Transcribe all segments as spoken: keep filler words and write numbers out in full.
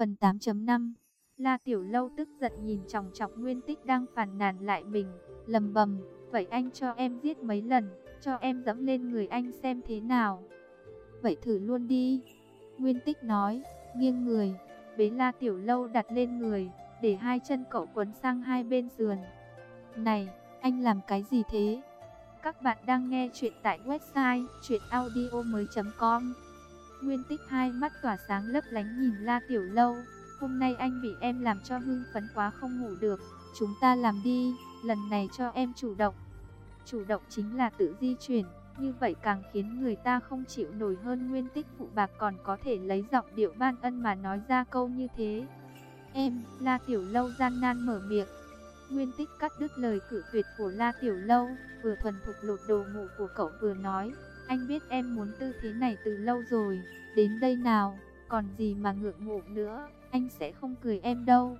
Phần tám chấm năm. La Tiểu Lâu tức giận nhìn chòng chọc Nguyên Tích đang phàn nàn lại mình, lầm bầm, vậy anh cho em giết mấy lần, cho em dẫm lên người anh xem thế nào. Vậy thử luôn đi. Nguyên Tích nói, nghiêng người, bế La Tiểu Lâu đặt lên người, để hai chân cậu quấn sang hai bên sườn. Này, anh làm cái gì thế? Các bạn đang nghe chuyện tại website truyện audio mới chấm com. Nguyên Tích hai mắt tỏa sáng lấp lánh nhìn La Tiểu Lâu. Hôm nay anh bị em làm cho hưng phấn quá không ngủ được. Chúng ta làm đi, lần này cho em chủ động. Chủ động chính là tự di chuyển, như vậy càng khiến người ta không chịu nổi hơn. Nguyên Tích phụ bạc còn có thể lấy giọng điệu ban ân mà nói ra câu như thế. Em, La Tiểu Lâu gian nan mở miệng. Nguyên Tích cắt đứt lời cự tuyệt của La Tiểu Lâu, vừa thuần thục lột đồ ngủ của cậu vừa nói, anh biết em muốn tư thế này từ lâu rồi, đến đây nào, còn gì mà ngượng ngùng nữa, anh sẽ không cười em đâu.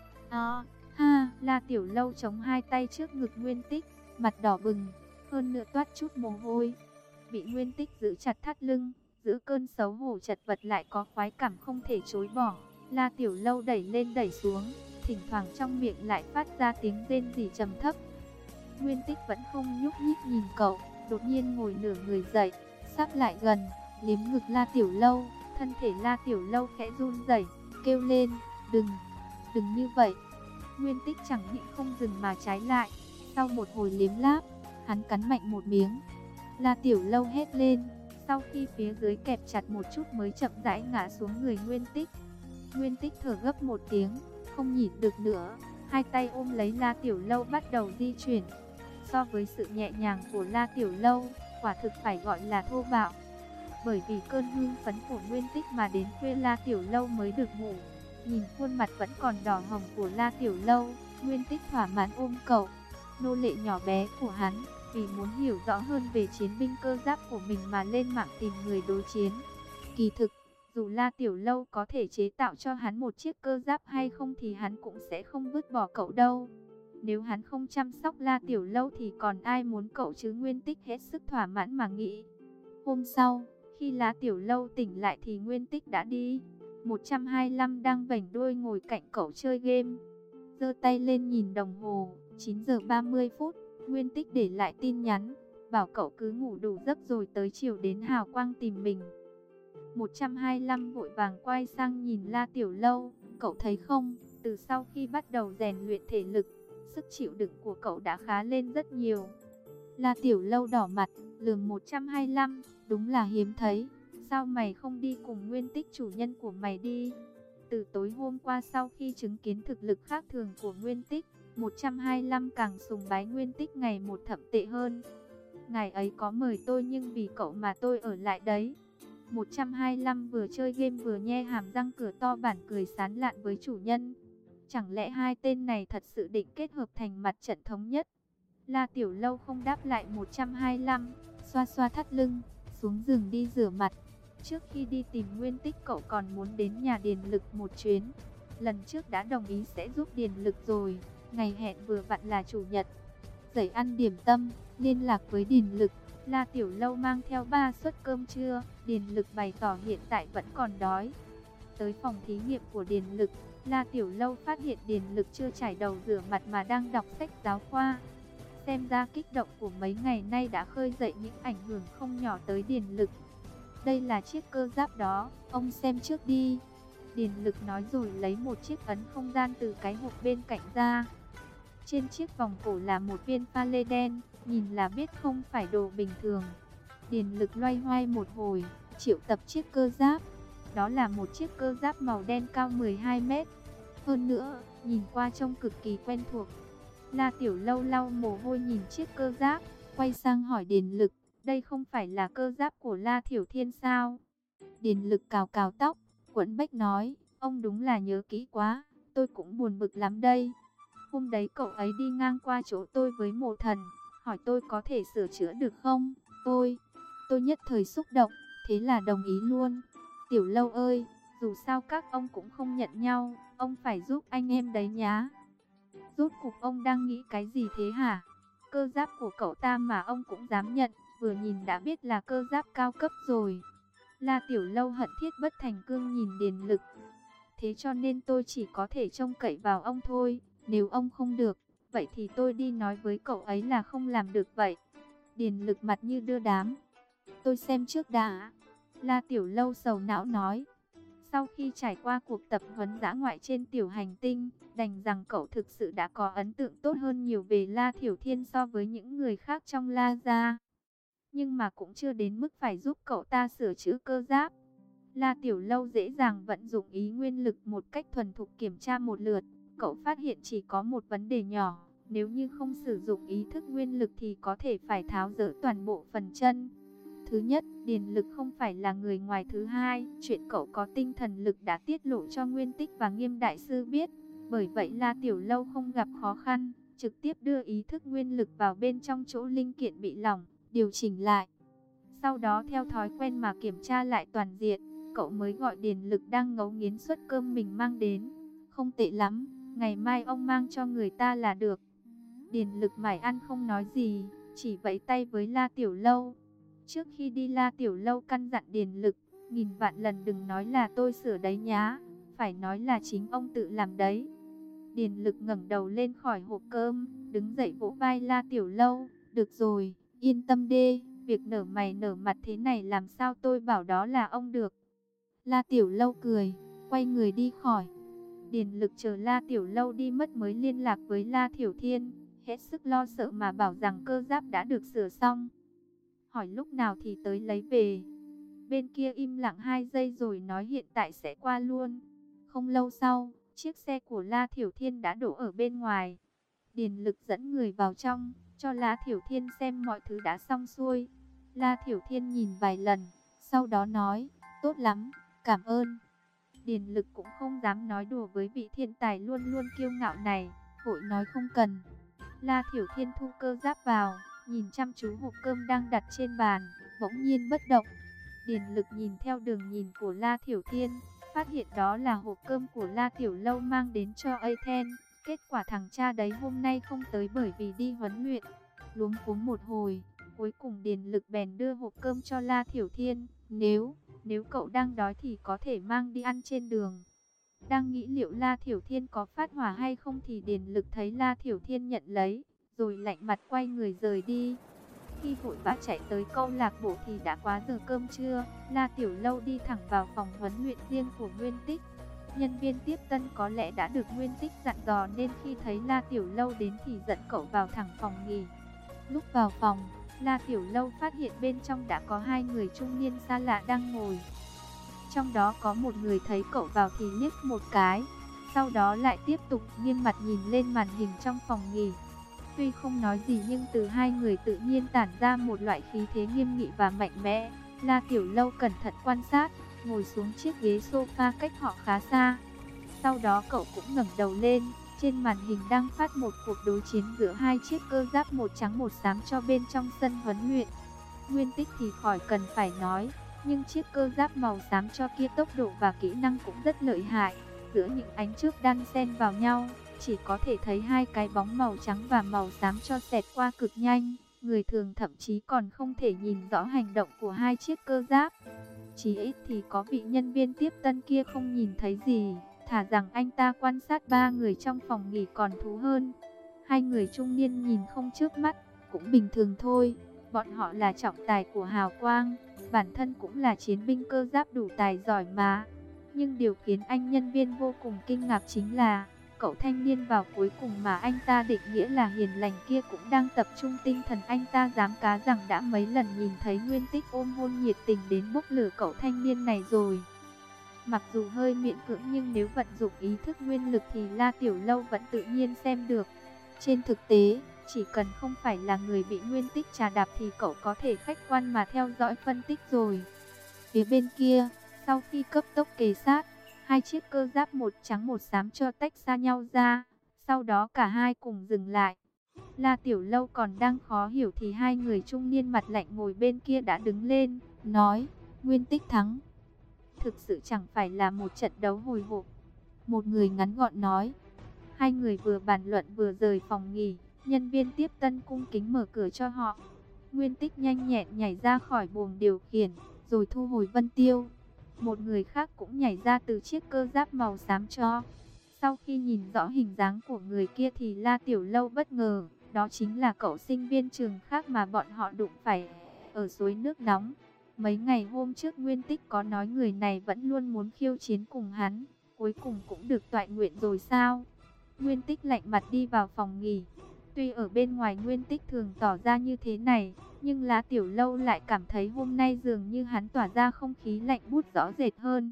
À, ha, La Tiểu Lâu chống hai tay trước ngực Nguyên Tích, mặt đỏ bừng, hơn nữa toát chút mồ hôi. Bị Nguyên Tích giữ chặt thắt lưng, giữ cơn xấu hổ chật vật lại có khoái cảm không thể chối bỏ. La Tiểu Lâu đẩy lên đẩy xuống, thỉnh thoảng trong miệng lại phát ra tiếng rên rỉ trầm thấp. Nguyên Tích vẫn không nhúc nhích nhìn cậu, đột nhiên ngồi nửa người dậy, sắp lại gần, liếm ngực La Tiểu Lâu, thân thể La Tiểu Lâu khẽ run rẩy, kêu lên, đừng, đừng như vậy. Nguyên Tích chẳng nhịn không dừng mà trái lại, sau một hồi liếm láp, hắn cắn mạnh một miếng. La Tiểu Lâu hét lên, sau khi phía dưới kẹp chặt một chút mới chậm rãi ngã xuống người Nguyên Tích. Nguyên Tích thở gấp một tiếng, không nhịn được nữa, hai tay ôm lấy La Tiểu Lâu bắt đầu di chuyển. So với sự nhẹ nhàng của La Tiểu Lâu, quả thực phải gọi là thô bạo. Bởi vì cơn hưng phấn của Nguyên Tích mà đến khuya La Tiểu Lâu mới được ngủ. Nhìn khuôn mặt vẫn còn đỏ hồng của La Tiểu Lâu, Nguyên Tích thỏa mãn ôm cậu, nô lệ nhỏ bé của hắn, vì muốn hiểu rõ hơn về chiến binh cơ giáp của mình mà lên mạng tìm người đối chiến. Kỳ thực, dù La Tiểu Lâu có thể chế tạo cho hắn một chiếc cơ giáp hay không thì hắn cũng sẽ không vứt bỏ cậu đâu. Nếu hắn không chăm sóc La Tiểu Lâu thì còn ai muốn cậu chứ. Nguyên Tích hết sức thỏa mãn mà nghĩ. Hôm sau, khi La Tiểu Lâu tỉnh lại thì Nguyên Tích đã đi. một trăm hai mươi lăm đang vểnh đuôi ngồi cạnh cậu chơi game. Giơ tay lên nhìn đồng hồ, chín giờ ba mươi phút, Nguyên Tích để lại tin nhắn, bảo cậu cứ ngủ đủ giấc rồi tới chiều đến Hào Quang tìm mình. một trăm hai mươi lăm vội vàng quay sang nhìn La Tiểu Lâu, cậu thấy không, từ sau khi bắt đầu rèn luyện thể lực, sức chịu đựng của cậu đã khá lên rất nhiều. La Tiểu Lâu đỏ mặt, lườm một trăm hai mươi lăm, đúng là hiếm thấy, sao mày không đi cùng Nguyên Tích chủ nhân của mày đi? Từ tối hôm qua sau khi chứng kiến thực lực khác thường của Nguyên Tích, một trăm hai mươi lăm càng sùng bái Nguyên Tích ngày một thậm tệ hơn. Ngày ấy có mời tôi nhưng vì cậu mà tôi ở lại đấy. một trăm hai mươi lăm vừa chơi game vừa nhe hàm răng cửa to bản cười sán lạn với chủ nhân. Chẳng lẽ hai tên này thật sự định kết hợp thành mặt trận thống nhất? La Tiểu Lâu không đáp lại một trăm hai mươi lăm, xoa xoa thắt lưng, xuống giường đi rửa mặt. Trước khi đi tìm Nguyên Tích cậu còn muốn đến nhà Điền Lực một chuyến. Lần trước đã đồng ý sẽ giúp Điền Lực rồi, ngày hẹn vừa vặn là chủ nhật. Dậy ăn điểm tâm, liên lạc với Điền Lực. La Tiểu Lâu mang theo ba suất cơm trưa, Điền Lực bày tỏ hiện tại vẫn còn đói. Tới phòng thí nghiệm của Điền Lực, La Tiểu Lâu phát hiện Điền Lực chưa chải đầu rửa mặt mà đang đọc sách giáo khoa. Xem ra kích động của mấy ngày nay đã khơi dậy những ảnh hưởng không nhỏ tới Điền Lực. Đây là chiếc cơ giáp đó, ông xem trước đi. Điền Lực nói rồi lấy một chiếc ấn không gian từ cái hộp bên cạnh ra. Trên chiếc vòng cổ là một viên pha lê đen, nhìn là biết không phải đồ bình thường. Điền Lực loay hoay một hồi, triệu tập chiếc cơ giáp. Đó là một chiếc cơ giáp màu đen cao mười hai mét. Hơn nữa, nhìn qua trông cực kỳ quen thuộc. La Tiểu Lâu lau mồ hôi nhìn chiếc cơ giáp, quay sang hỏi Điền Lực, đây không phải là cơ giáp của La Thiểu Thiên sao? Điền Lực cào cào tóc, quẫn bách nói, ông đúng là nhớ kỹ quá, tôi cũng buồn bực lắm đây. Hôm đấy cậu ấy đi ngang qua chỗ tôi với Mộ Thần, hỏi tôi có thể sửa chữa được không? Tôi, tôi nhất thời xúc động, thế là đồng ý luôn. Tiểu Lâu ơi, dù sao các ông cũng không nhận nhau, ông phải giúp anh em đấy nhá. Rốt cuộc ông đang nghĩ cái gì thế hả? Cơ giáp của cậu ta mà ông cũng dám nhận, vừa nhìn đã biết là cơ giáp cao cấp rồi. La Tiểu Lâu hận thiết bất thành cương nhìn Điền Lực. Thế cho nên tôi chỉ có thể trông cậy vào ông thôi. Nếu ông không được, vậy thì tôi đi nói với cậu ấy là không làm được vậy. Điền Lực mặt như đưa đám. Tôi xem trước đã. La Tiểu Lâu sầu não nói. Sau khi trải qua cuộc tập huấn dã ngoại trên tiểu hành tinh, đành rằng cậu thực sự đã có ấn tượng tốt hơn nhiều về La Thiểu Thiên so với những người khác trong La gia. Nhưng mà cũng chưa đến mức phải giúp cậu ta sửa chữa cơ giáp. La Tiểu Lâu dễ dàng vận dụng ý nguyên lực một cách thuần thục kiểm tra một lượt. Cậu phát hiện chỉ có một vấn đề nhỏ. Nếu như không sử dụng ý thức nguyên lực thì có thể phải tháo dỡ toàn bộ phần chân. Thứ nhất, Điền Lực không phải là người ngoài. Thứ hai, chuyện cậu có tinh thần lực đã tiết lộ cho Nguyên Tích và Nghiêm Đại Sư biết. Bởi vậy La Tiểu Lâu không gặp khó khăn, trực tiếp đưa ý thức nguyên lực vào bên trong chỗ linh kiện bị lỏng, điều chỉnh lại. Sau đó theo thói quen mà kiểm tra lại toàn diện, cậu mới gọi Điền Lực đang ngấu nghiến suất cơm mình mang đến. Không tệ lắm, ngày mai ông mang cho người ta là được. Điền Lực mải ăn không nói gì, chỉ vẫy tay với La Tiểu Lâu. Trước khi đi La Tiểu Lâu căn dặn Điền Lực, nghìn vạn lần đừng nói là tôi sửa đấy nhá, phải nói là chính ông tự làm đấy. Điền Lực ngẩng đầu lên khỏi hộp cơm, đứng dậy vỗ vai La Tiểu Lâu. Được rồi, yên tâm đi, việc nở mày nở mặt thế này làm sao tôi bảo đó là ông được. La Tiểu Lâu cười, quay người đi khỏi. Điền Lực chờ La Tiểu Lâu đi mất mới liên lạc với La Thiểu Thiên, hết sức lo sợ mà bảo rằng cơ giáp đã được sửa xong. Hỏi lúc nào thì tới lấy về. Bên kia im lặng hai giây rồi nói hiện tại sẽ qua luôn. Không lâu sau, chiếc xe của La Thiểu Thiên đã đổ ở bên ngoài. Điền Lực dẫn người vào trong, cho La Thiểu Thiên xem mọi thứ đã xong xuôi. La Thiểu Thiên nhìn vài lần, sau đó nói, tốt lắm, cảm ơn. Điền Lực cũng không dám nói đùa với vị thiên tài luôn luôn kiêu ngạo này, vội nói không cần. La Thiểu Thiên thu cơ giáp vào, nhìn chăm chú hộp cơm đang đặt trên bàn, bỗng nhiên bất động. Điền Lực nhìn theo đường nhìn của La Thiểu Thiên, phát hiện đó là hộp cơm của La Tiểu Lâu mang đến cho Athen. Kết quả thằng cha đấy hôm nay không tới bởi vì đi huấn luyện. Luống cuống một hồi, cuối cùng Điền Lực bèn đưa hộp cơm cho La Thiểu Thiên. Nếu, nếu cậu đang đói thì có thể mang đi ăn trên đường. Đang nghĩ liệu La Thiểu Thiên có phát hỏa hay không thì Điền Lực thấy La Thiểu Thiên nhận lấy, rồi lạnh mặt quay người rời đi. Khi vội vã chạy tới câu lạc bộ thì đã quá giờ cơm trưa. La Tiểu Lâu đi thẳng vào phòng huấn luyện riêng của Nguyên Tích. Nhân viên tiếp tân có lẽ đã được Nguyên Tích dặn dò nên khi thấy La Tiểu Lâu đến thì dẫn cậu vào thẳng phòng nghỉ. Lúc vào phòng, La Tiểu Lâu phát hiện bên trong đã có hai người trung niên xa lạ đang ngồi. Trong đó có một người thấy cậu vào thì liếc một cái, sau đó lại tiếp tục nghiêm mặt nhìn lên màn hình trong phòng nghỉ. Tuy không nói gì nhưng từ hai người tự nhiên tản ra một loại khí thế nghiêm nghị và mạnh mẽ. La Tiểu Lâu cẩn thận quan sát, ngồi xuống chiếc ghế sofa cách họ khá xa. Sau đó cậu cũng ngẩng đầu lên, trên màn hình đang phát một cuộc đối chiến giữa hai chiếc cơ giáp một trắng một xám cho bên trong sân huấn luyện. Nguyên Tích thì khỏi cần phải nói, nhưng chiếc cơ giáp màu xám cho kia tốc độ và kỹ năng cũng rất lợi hại. Giữa những ánh trước đan xen vào nhau, chỉ có thể thấy hai cái bóng màu trắng và màu xám cho xẹt qua cực nhanh. Người thường thậm chí còn không thể nhìn rõ hành động của hai chiếc cơ giáp. Chỉ ít thì có vị nhân viên tiếp tân kia không nhìn thấy gì, thả rằng anh ta quan sát ba người trong phòng nghỉ còn thú hơn. Hai người trung niên nhìn không chớp mắt, cũng bình thường thôi. Bọn họ là trọng tài của Hào Quang, bản thân cũng là chiến binh cơ giáp đủ tài giỏi mà. Nhưng điều khiến anh nhân viên vô cùng kinh ngạc chính là cậu thanh niên vào cuối cùng mà anh ta định nghĩa là hiền lành kia cũng đang tập trung tinh thần. Anh ta dám cá rằng đã mấy lần nhìn thấy Nguyên Tích ôm hôn nhiệt tình đến bốc lửa cậu thanh niên này rồi. Mặc dù hơi miễn cưỡng nhưng nếu vận dụng ý thức nguyên lực thì La Tiểu Lâu vẫn tự nhiên xem được. Trên thực tế, chỉ cần không phải là người bị Nguyên Tích trà đạp thì cậu có thể khách quan mà theo dõi phân tích rồi. Phía bên kia, sau khi cấp tốc kề sát, hai chiếc cơ giáp một trắng một xám cho tách xa nhau ra, sau đó cả hai cùng dừng lại. La Tiểu Lâu còn đang khó hiểu thì hai người trung niên mặt lạnh ngồi bên kia đã đứng lên, nói, Nguyên Tích thắng. Thực sự chẳng phải là một trận đấu hồi hộp. Một người ngắn gọn nói. Hai người vừa bàn luận vừa rời phòng nghỉ, nhân viên tiếp tân cung kính mở cửa cho họ. Nguyên Tích nhanh nhẹn nhảy ra khỏi buồng điều khiển, rồi thu hồi vân tiêu. Một người khác cũng nhảy ra từ chiếc cơ giáp màu xám cho. Sau khi nhìn rõ hình dáng của người kia thì La Tiểu Lâu bất ngờ, đó chính là cậu sinh viên trường khác mà bọn họ đụng phải ở suối nước nóng. Mấy ngày hôm trước Nguyên Tích có nói người này vẫn luôn muốn khiêu chiến cùng hắn, cuối cùng cũng được toại nguyện rồi sao? Nguyên Tích lạnh mặt đi vào phòng nghỉ. Tuy ở bên ngoài Nguyên Tích thường tỏ ra như thế này, nhưng La Tiểu Lâu lại cảm thấy hôm nay dường như hắn tỏa ra không khí lạnh buốt rõ rệt hơn.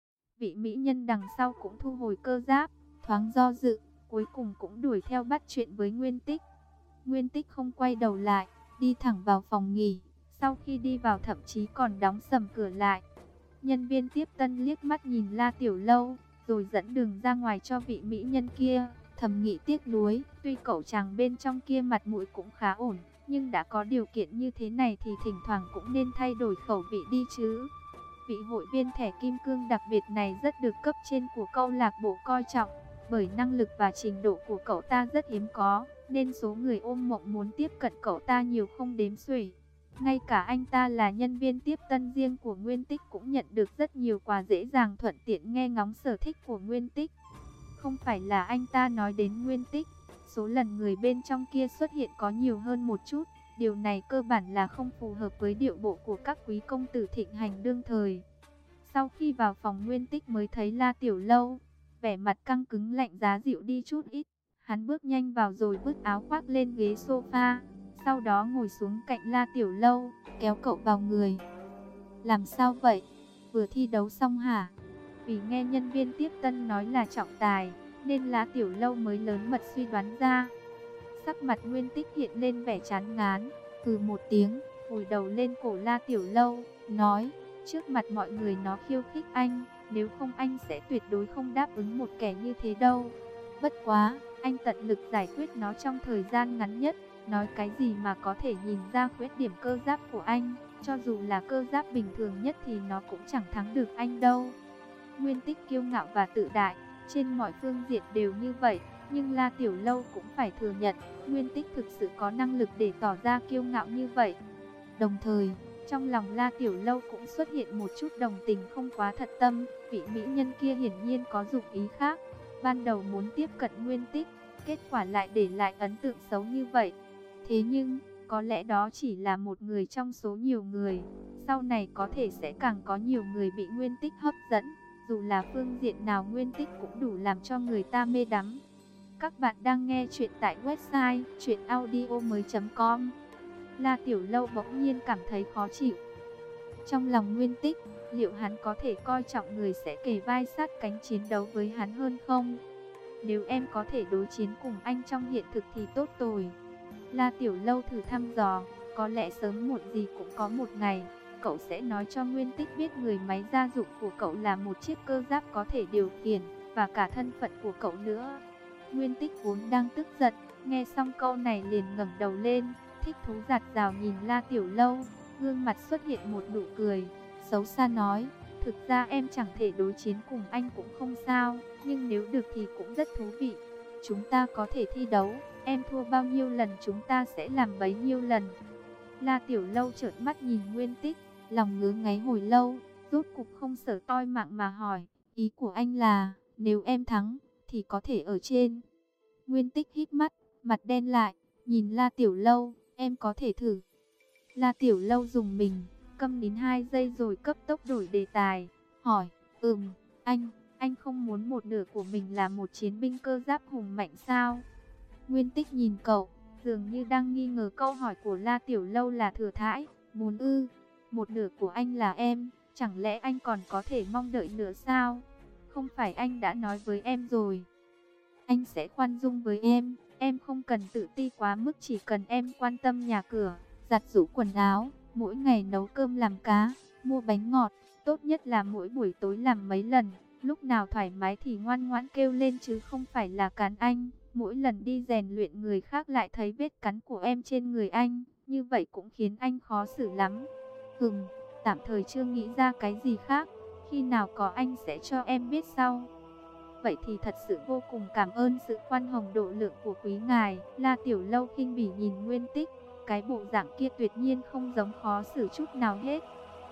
Vị mỹ nhân đằng sau cũng thu hồi cơ giáp, thoáng do dự, cuối cùng cũng đuổi theo bắt chuyện với Nguyên Tích. Nguyên Tích không quay đầu lại, đi thẳng vào phòng nghỉ, sau khi đi vào thậm chí còn đóng sầm cửa lại. Nhân viên tiếp tân liếc mắt nhìn La Tiểu Lâu, rồi dẫn đường ra ngoài cho vị mỹ nhân kia, thầm nghĩ tiếc nuối, tuy cậu chàng bên trong kia mặt mũi cũng khá ổn, nhưng đã có điều kiện như thế này thì thỉnh thoảng cũng nên thay đổi khẩu vị đi chứ. Vị hội viên thẻ kim cương đặc biệt này rất được cấp trên của câu lạc bộ coi trọng, bởi năng lực và trình độ của cậu ta rất hiếm có, nên số người ôm mộng muốn tiếp cận cậu ta nhiều không đếm xuể. Ngay cả anh ta là nhân viên tiếp tân riêng của Nguyên Tích cũng nhận được rất nhiều quà dễ dàng thuận tiện nghe ngóng sở thích của Nguyên Tích. Không phải là anh ta nói đến Nguyên Tích, số lần người bên trong kia xuất hiện có nhiều hơn một chút. Điều này cơ bản là không phù hợp với điệu bộ của các quý công tử thịnh hành đương thời. Sau khi vào phòng Nguyên Tích mới thấy La Tiểu Lâu, vẻ mặt căng cứng lạnh giá dịu đi chút ít. Hắn bước nhanh vào rồi vứt áo khoác lên ghế sofa, sau đó ngồi xuống cạnh La Tiểu Lâu, kéo cậu vào người. Làm sao vậy? Vừa thi đấu xong hả? Vì nghe nhân viên tiếp tân nói là trọng tài, nên La Tiểu Lâu mới lớn mật suy đoán ra. Sắc mặt Nguyên Tích hiện lên vẻ chán ngán, hừ một tiếng, vùi đầu lên cổ La Tiểu Lâu, nói, trước mặt mọi người nó khiêu khích anh, nếu không anh sẽ tuyệt đối không đáp ứng một kẻ như thế đâu. Bất quá, anh tận lực giải quyết nó trong thời gian ngắn nhất, nói cái gì mà có thể nhìn ra khuyết điểm cơ giáp của anh, cho dù là cơ giáp bình thường nhất thì nó cũng chẳng thắng được anh đâu. Nguyên Tích kiêu ngạo và tự đại, trên mọi phương diện đều như vậy. Nhưng La Tiểu Lâu cũng phải thừa nhận, Nguyên Tích thực sự có năng lực để tỏ ra kiêu ngạo như vậy. Đồng thời, trong lòng La Tiểu Lâu cũng xuất hiện một chút đồng tình không quá thật tâm, vị mỹ nhân kia hiển nhiên có dụng ý khác. Ban đầu muốn tiếp cận Nguyên Tích, kết quả lại để lại ấn tượng xấu như vậy. Thế nhưng, có lẽ đó chỉ là một người trong số nhiều người. Sau này có thể sẽ càng có nhiều người bị Nguyên Tích hấp dẫn, dù là phương diện nào Nguyên Tích cũng đủ làm cho người ta mê đắm. Các bạn đang nghe chuyện tại website truyện audio mới chấm com. La Tiểu Lâu bỗng nhiên cảm thấy khó chịu. Trong lòng Nguyên Tích, liệu hắn có thể coi trọng người sẽ kề vai sát cánh chiến đấu với hắn hơn không? Nếu em có thể đối chiến cùng anh trong hiện thực thì tốt rồi. La Tiểu Lâu thử thăm dò, có lẽ sớm muộn gì cũng có một ngày, cậu sẽ nói cho Nguyên Tích biết người máy gia dụng của cậu là một chiếc cơ giáp có thể điều khiển, và cả thân phận của cậu nữa. Nguyên Tích vốn đang tức giận, nghe xong câu này liền ngẩng đầu lên, thích thú giạt rào nhìn La Tiểu Lâu, gương mặt xuất hiện một nụ cười, xấu xa nói, thực ra em chẳng thể đối chiến cùng anh cũng không sao, nhưng nếu được thì cũng rất thú vị. Chúng ta có thể thi đấu, em thua bao nhiêu lần chúng ta sẽ làm bấy nhiêu lần. La Tiểu Lâu trợn mắt nhìn Nguyên Tích, lòng ngứa ngáy hồi lâu, rốt cục không sở toi mạng mà hỏi, ý của anh là, nếu em thắng, thì có thể ở trên. Nguyên Tích hít mắt, mặt đen lại, nhìn La Tiểu Lâu, em có thể thử. La Tiểu Lâu dùng mình, câm nín hai giây rồi cấp tốc đổi đề tài, hỏi, ừm, anh, anh không muốn một nửa của mình là một chiến binh cơ giáp hùng mạnh sao? Nguyên Tích nhìn cậu, dường như đang nghi ngờ câu hỏi của La Tiểu Lâu là thừa thãi, muốn ư, một nửa của anh là em, chẳng lẽ anh còn có thể mong đợi nữa sao? Không phải anh đã nói với em rồi, anh sẽ khoan dung với em, em không cần tự ti quá mức, chỉ cần em quan tâm nhà cửa, giặt giũ quần áo, mỗi ngày nấu cơm làm cá, mua bánh ngọt, tốt nhất là mỗi buổi tối làm mấy lần, lúc nào thoải mái thì ngoan ngoãn kêu lên chứ không phải là cắn anh. Mỗi lần đi rèn luyện người khác lại thấy vết cắn của em trên người anh, như vậy cũng khiến anh khó xử lắm. Hừm, tạm thời chưa nghĩ ra cái gì khác, khi nào có anh sẽ cho em biết sau. Vậy thì thật sự vô cùng cảm ơn sự khoan hồng độ lượng của quý ngài. La Tiểu Lâu khinh bỉ nhìn Nguyên Tích, cái bộ dạng kia tuyệt nhiên không giống khó xử chút nào hết.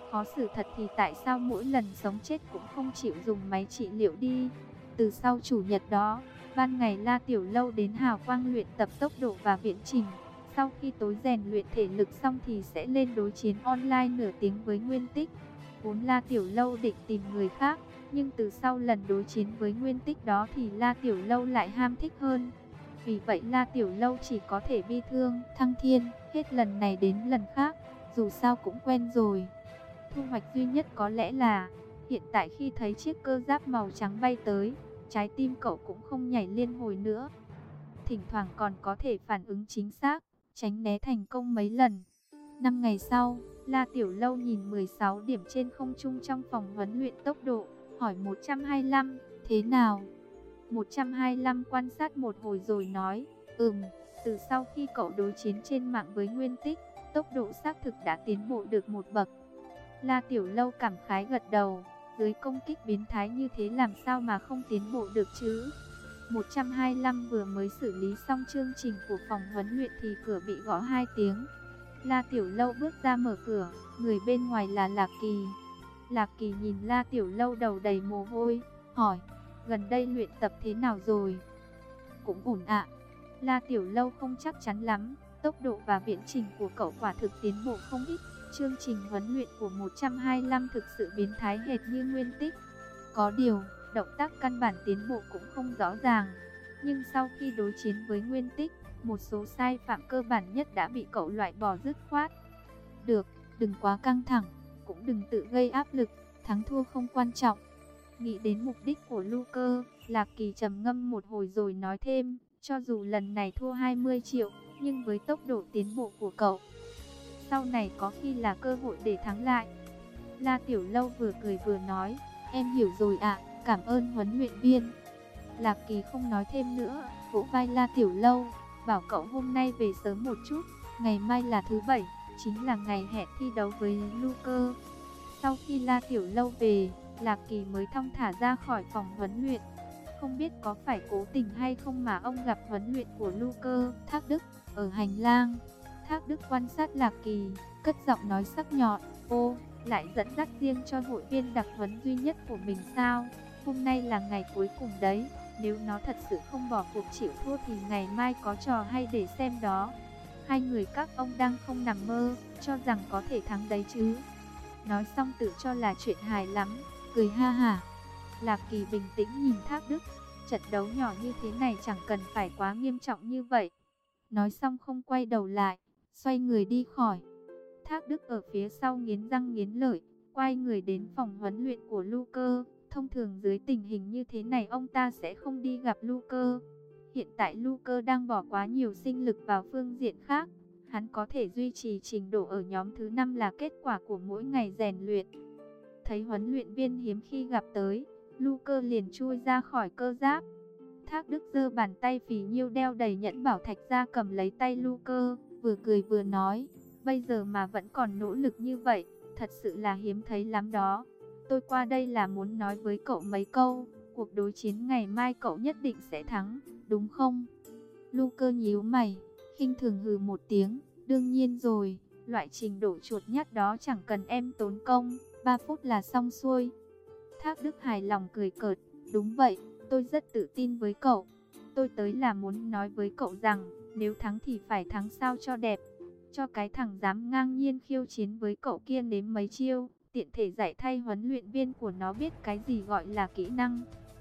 Khó xử thật thì tại sao mỗi lần sống chết cũng không chịu dùng máy trị liệu đi. Từ sau chủ nhật đó, ban ngày La Tiểu Lâu đến Hào Quang luyện tập tốc độ và viễn trình. Sau khi tối rèn luyện thể lực xong thì sẽ lên đối chiến online nửa tiếng với Nguyên Tích. Vốn La Tiểu Lâu định tìm người khác, nhưng từ sau lần đối chiến với Nguyên Tích đó thì La Tiểu Lâu lại ham thích hơn. Vì vậy La Tiểu Lâu chỉ có thể bi thương, thăng thiên, hết lần này đến lần khác, dù sao cũng quen rồi. Thu hoạch duy nhất có lẽ là, hiện tại khi thấy chiếc cơ giáp màu trắng bay tới, trái tim cậu cũng không nhảy liên hồi nữa. Thỉnh thoảng còn có thể phản ứng chính xác, tránh né thành công mấy lần. Năm ngày sau, La Tiểu Lâu nhìn mười sáu điểm trên không trung trong phòng huấn luyện tốc độ, hỏi một trăm hai mươi lăm, thế nào? một trăm hai mươi lăm quan sát một hồi rồi nói, ừm, từ sau khi cậu đối chiến trên mạng với Nguyên Tích, tốc độ xác thực đã tiến bộ được một bậc. La Tiểu Lâu cảm khái gật đầu, dưới công kích biến thái như thế làm sao mà không tiến bộ được chứ? một trăm hai mươi lăm vừa mới xử lý xong chương trình của phòng huấn luyện thì cửa bị gõ hai tiếng. La Tiểu Lâu bước ra mở cửa, người bên ngoài là Lạc Kỳ. Lạc Kỳ nhìn La Tiểu Lâu đầu đầy mồ hôi, hỏi, gần đây luyện tập thế nào rồi? Cũng ổn ạ. La Tiểu Lâu không chắc chắn lắm, tốc độ và viễn trình của cậu quả thực tiến bộ không ít. Chương trình huấn luyện của một trăm hai mươi lăm thực sự biến thái hệt như Nguyên Tích. Có điều, động tác căn bản tiến bộ cũng không rõ ràng. Nhưng sau khi đối chiến với Nguyên Tích, một số sai phạm cơ bản nhất đã bị cậu loại bỏ dứt khoát. Được, đừng quá căng thẳng, cũng đừng tự gây áp lực, thắng thua không quan trọng. Nghĩ đến mục đích của Luker, Lạc Kỳ trầm ngâm một hồi rồi nói thêm, cho dù lần này thua hai mươi triệu, nhưng với tốc độ tiến bộ của cậu, sau này có khi là cơ hội để thắng lại. La Tiểu Lâu vừa cười vừa nói, em hiểu rồi ạ, cảm ơn huấn luyện viên. Lạc Kỳ không nói thêm nữa, vỗ vai La Tiểu Lâu, bảo cậu hôm nay về sớm một chút, ngày mai là thứ bảy, chính là ngày hẹn thi đấu với Luker. Sau khi La Tiểu Lâu về, Lạc Kỳ mới thong thả ra khỏi phòng huấn luyện. Không biết có phải cố tình hay không mà ông gặp huấn luyện của Luker, Thác Đức, ở hành lang. Thác Đức quan sát Lạc Kỳ, cất giọng nói sắc nhọn, ô, lại dẫn dắt riêng cho hội viên đặc huấn duy nhất của mình sao? Hôm nay là ngày cuối cùng đấy, nếu nó thật sự không bỏ cuộc chịu thua thì ngày mai có trò hay để xem đó. Hai người các ông đang không nằm mơ, cho rằng có thể thắng đấy chứ. Nói xong tự cho là chuyện hài lắm, cười ha hả. Lạc Kỳ bình tĩnh nhìn Thác Đức, trận đấu nhỏ như thế này chẳng cần phải quá nghiêm trọng như vậy. Nói xong không quay đầu lại, xoay người đi khỏi. Thác Đức ở phía sau nghiến răng nghiến lợi, quay người đến phòng huấn luyện của Luker. Thông thường dưới tình hình như thế này ông ta sẽ không đi gặp Luker. Hiện tại Luker đang bỏ quá nhiều sinh lực vào phương diện khác. Hắn có thể duy trì trình độ ở nhóm thứ năm là kết quả của mỗi ngày rèn luyện. Thấy huấn luyện viên hiếm khi gặp tới, Luker liền chui ra khỏi cơ giáp. Thác Đức giơ bàn tay phì nhiêu đeo đầy nhẫn bảo thạch ra cầm lấy tay Luker, vừa cười vừa nói, bây giờ mà vẫn còn nỗ lực như vậy, thật sự là hiếm thấy lắm đó. Tôi qua đây là muốn nói với cậu mấy câu, cuộc đối chiến ngày mai cậu nhất định sẽ thắng, đúng không? Luker nhíu mày, khinh thường hừ một tiếng, đương nhiên rồi, loại trình độ chuột nhắt đó chẳng cần em tốn công, ba phút là xong xuôi. Thác Đức hài lòng cười cợt, đúng vậy, tôi rất tự tin với cậu. Tôi tới là muốn nói với cậu rằng, nếu thắng thì phải thắng sao cho đẹp. Cho cái thằng dám ngang nhiên khiêu chiến với cậu kia nếm mấy chiêu, tiện thể dạy thay huấn luyện viên của nó biết cái gì gọi là kỹ năng.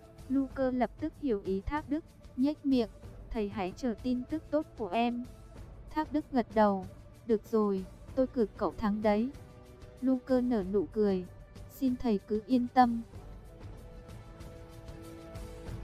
Luker lập tức hiểu ý Thác Đức, nhếch miệng, thầy hãy chờ tin tức tốt của em. Thác Đức gật đầu, được rồi, tôi cược cậu thắng đấy. Luker nở nụ cười, xin thầy cứ yên tâm,